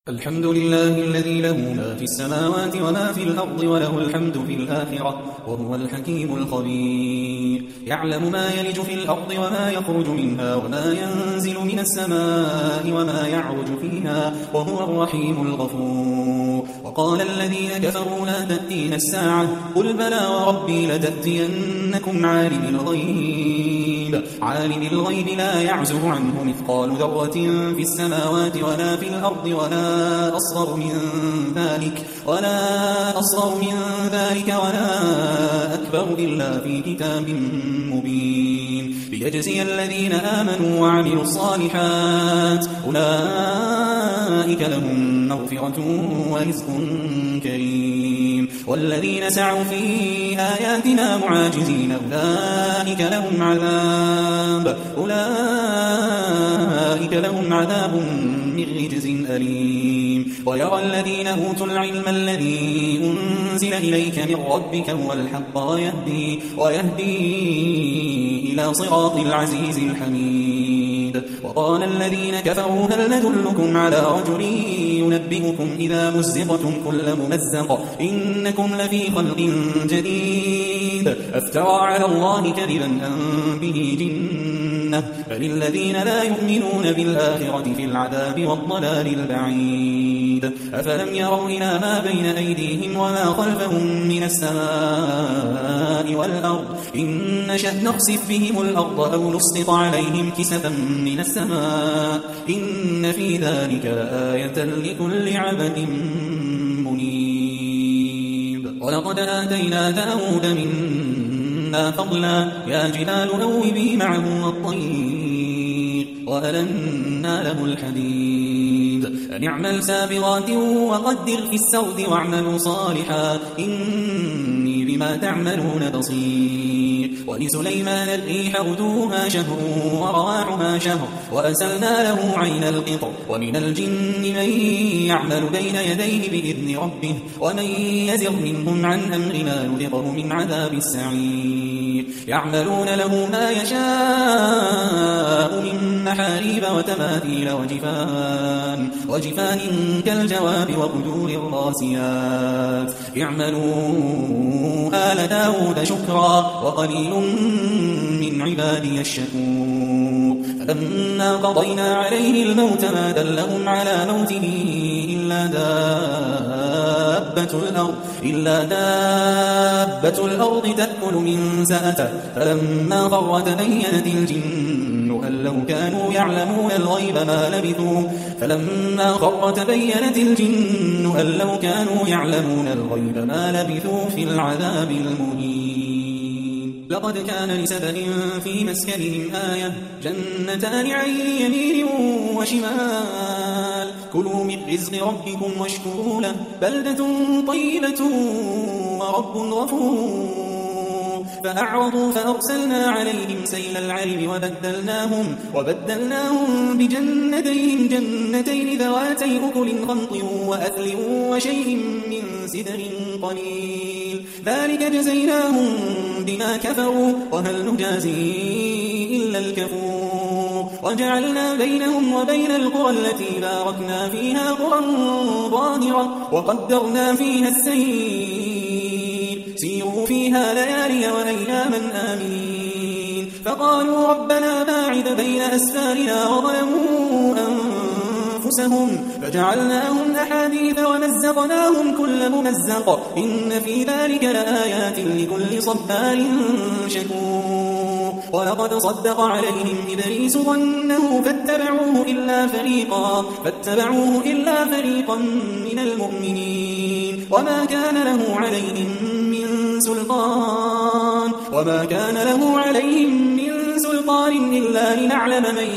الحمد لله الذي له ما في السماوات وما في الأرض وله الحمد في الآخرة وهو الحكيم الخبير. يعلم ما يلج في الأرض وما يخرج منها وما ينزل من السماء وما يعرج فيها وهو الرحيم الغفور. وقال الذين كفروا لا تأتينا الساعة قل بلى وربي لتأتينكم عالم الغيب لا يعزب عنه مثقال ذرة في السماوات ولا في الأرض ولا أصغر من ذلك ولا أكبر إلا في كتاب مبين ليجزي الذين آمنوا وعملوا الصالحات أولئك لهم مغفرة ورزق كريم. والذين سعوا في آياتنا معاجزين أولئك لهم عذاب من رجز أليم. ويرى الذين أوتوا العلم الذي أنزل إليك من ربك هو الحق ويهدي إلى صراط العزيز الحميد. وقال الذين كفروا هل ندلكم على رجل ينبئكم إذا مزقتم كل ممزق إنكم لفي خلق جديد أفترى على الله كذبا أم به جنة بل الذين لا يؤمنون بالآخرة في العذاب والضلال البعيد. أفلم يروا إلى ما بين أيديهم وما خلفهم من السماء والأرض إن نشأ نخسف بهم الأرض أو نسقط عليهم كسفا من السماء إن في ذلك لآية لكل عبد منيب. ولقد آتينا داود منا فضلا يا جبال أوبي معه والطير وألنا له الحديد أن اعمل سابغات وقدر في السرد واعملوا صالحا إني بما تعملون بصير. ولسليمان الريح غدوها شهر ورواحها شهر وأسلنا له عين القطر ومن الجن من يعمل بين يديه بإذن ربه ومن يزغ منهم عن أمرنا نذقه من عذاب السعير. يعملون له ما يشاء من محاريب وتماثيل وجفان كالجواب وقدور الراسيات. اعملوا آل داود شكرا وقليل من عبادي الشكور. فلما قضينا عليه الموت ما دلهم على موته إلا دابة الأرض تأكل من سأته فلما خر تبينت الجن أن لو كانوا يعلمون الغيب ما لبثوا في العذاب المهين. لقد كان لسبأ في مسكنهم آية جنتان عن يمين وشمال كلوا من رزق ربكم واشكروا له بلدة طيبة ورب غفور. فأعرضوا فأرسلنا عليهم سيل العرم وبدلناهم بجنتين ذواتي أكل خمط وأثل وشيء من سدر قليل ذلك جزيناهم بما كفروا وهل نجازي إلا الكفور. وجعلنا بينهم وبين القرى التي باركنا فيها قرى ظاهرة وقدرنا فيها السير سيروا فيها ليالي وأياما آمين. فقالوا ربنا باعد بين أسفارنا وظلموا أنفسهم فجعلناهم أحاديث ومزقناهم كل ممزق إن في ذلك لآيات لكل صبار شكور. ولقد صدق عليهم إبليس ظنه فاتبعوه إلا فريقا من المؤمنين وما كان له عليهم من سلطان إلا لنعلم من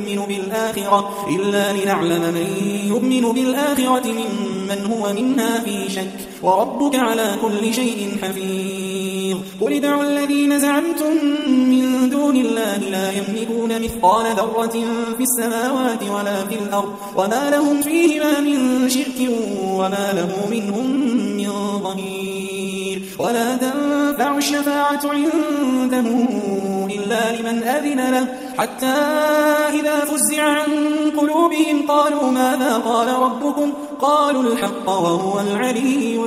يؤمن بالآخرة ممن هو منها في شك وربك على كل شيء حفيظ. قل ادعوا الذين زعمتم من دون الله لا يملكون مثقال ذرة في السماوات ولا في الأرض وما لهم فيهما من شرك وما له منهم من ظهير. ولا تنفع الشفاعة عنده إلا لمن أذن له حتى إذا فزع عن قلوبهم قالوا ماذا قال ربكم قالوا الحق وهو العلي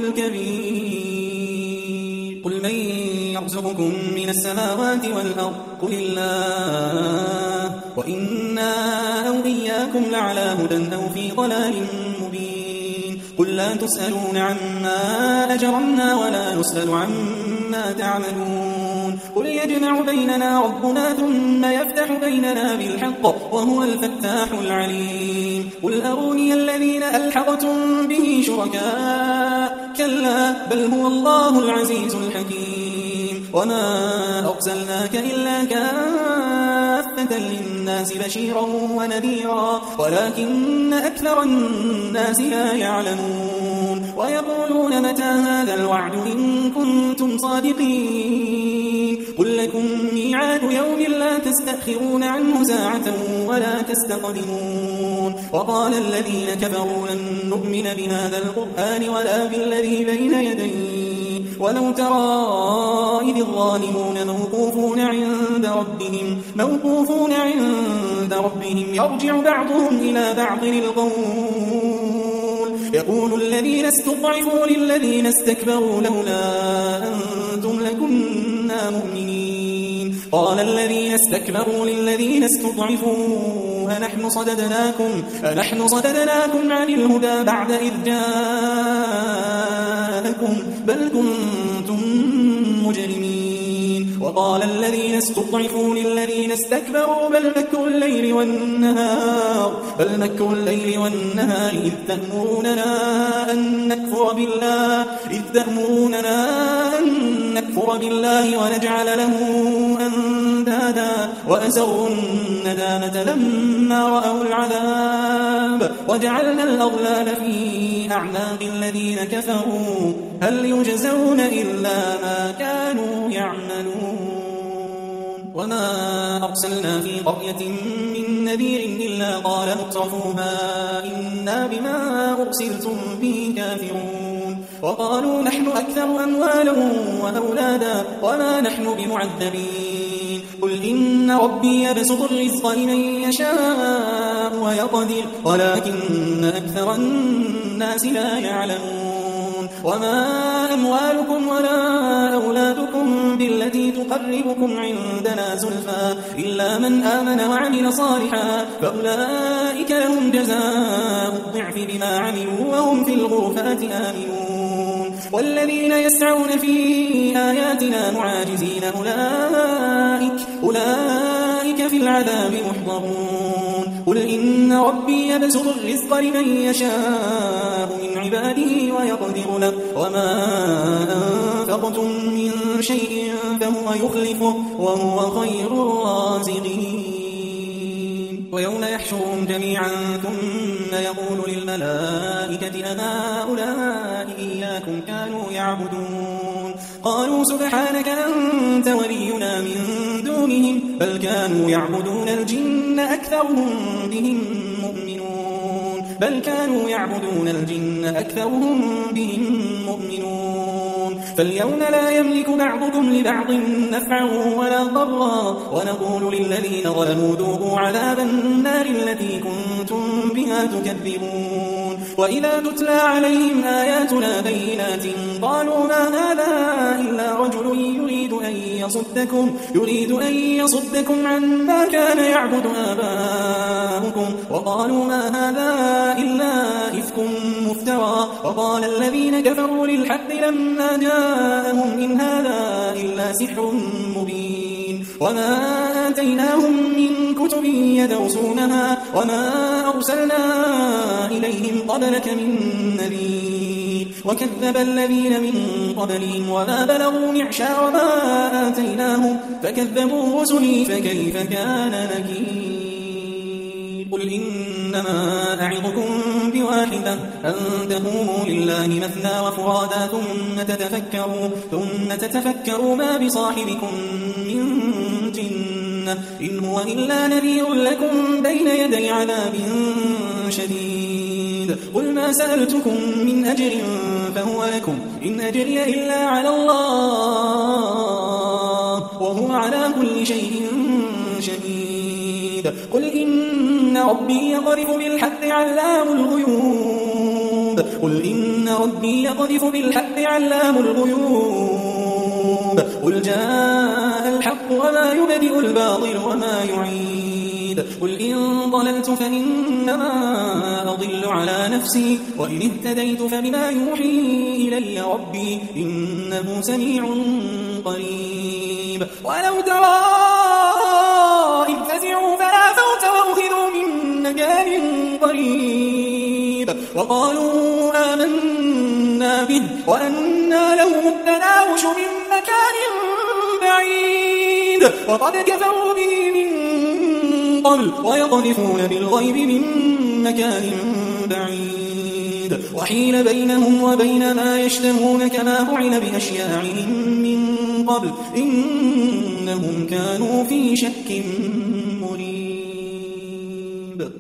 الكبير قل من يرزقكم من السماوات والأرض قل الله وإنا أو إياكم لعلى هدى أو في ضلال مبين قل لا تسألون عما أجرمنا ولا نسأل عما تعملون قل يجمع بيننا ربنا ثم يفتح بيننا بالحق وهو الفتاح العليم قل أروني الذين ألحقتم به شركاء كلا بل هو الله العزيز الحكيم وما أرسلناك إلا كافة للناس بشيرا ونذيرا ولكن أكثر الناس لا يعلمون ويقولون متى هذا الوعد إن كنتم صادقين قل لكم ميعاد يوم لا تستأخرون عنه ساعة ولا تستقدمون وقال الذين كفروا لن نؤمن بهذا القرآن ولا بالذي بين يديه ولو ترى إذ الظالمون موقوفون عند ربهم يرجع بعضهم إلى بعض القول يقول الذين استضعفوا للذين استكبروا لولا أنتم لكنا مؤمنين قال الذين استكبروا للذين استضعفوا أنحن صددناكم عن الهدى بعد إذ جاءكم بل كنتم مجرمين وقال الذين استضعفوا للذين استكبروا بل مكروا الليل والنهار إذ تأمروننا أن نكفر بالله ونجعل له أندادا وأسروا الندامة لما رأوا العذاب وجعلنا الأغلال في أعناق الذين كفروا هل يجزون إلا ما كانوا يعملون وما أرسلنا في قرية من نذير إلا قال مترفوها إنا بما أرسلتم به كافرون وقالوا نحن أكثر أموالا وأولادا وما نحن بمعذبين قل إن ربي يبسط الرزق لمن يشاء ويقدر ولكن أكثر الناس لا يعلمون وما أموالكم ولا أولادكم بالتي تقربكم عندنا زلفى إلا من آمن وعمل صالحا فأولئك لهم جزاء الضعف بما عملوا وهم في الغرفات آمنون والذين يسعون في آياتنا معاجزين أولئك في العذاب محضرون قل إن ربي يبسط الرزق لمن يشاء من عباده ويقدر له وما أنفقتم من شيء فهو يخلفه وهو خير الرازقين ويوم يحشرهم جميعا ثم يقول للملائكة أهؤلاء إياكم كانوا يعبدون قالوا سبحانك أنت ولينا من دونهم بل كانوا يعبدون الجن أكثرهم بهم مؤمنون فاليوم لا يملك بعضكم لبعض نفعا ولا ضرا ونقول للذين ظلموا ذوقوا عذاب النار التي كنتم بها تكذبون وإذا تتلى عليهم آياتنا بينات قالوا ما هذا إلا رجل يريد أن يصدكم عما كان يعبد آباؤكم وقالوا ما هذا إلا إفك مفترى وقال الذين كفروا للحق لما جاءهم إن هذا إلا سحر مبين وما آتيناهم من كتب يدرسونها وما أرسلنا إليهم قبلك من نذير وكذب الذين من قبلهم وما بلغوا معشار ما آتيناهم فكذبوا رسلي فكيف كان نكير قل إنما أعظكم بواحدة أن تقوموا لله مثنى وفرادا ثم تتفكروا ما بصاحبكم من جنة إن هو إلا نذير لكم بين يدي عذاب شديد قل ما سألتكم من أجر فهو لكم إن أجري إلا على الله وهو على كل شيء شهيد قل إن ربي يقذف بالحق علام الغيوب قل إن ربي يقذف بالحق علام الغيوب قل جاء الحق وما يبدئ الباطل وما يعيد قل إن ضللت فإنما أضل على نفسي وإن اهتديت فبما يوحي إلي ربي إنه سميع قريب ولو ترى إذ فزعوا فلا فوت وأخذوا من مكان قريب وقالوا آمنا به وأنى لهم التناوش من مكان بعيد وقد كفروا به من قبل ويقذفون بالغيب من مكان بعيد وحيل بينهم وبين ما يشتهون كما فعل بأشياعهم من قبل إنهم كانوا في شك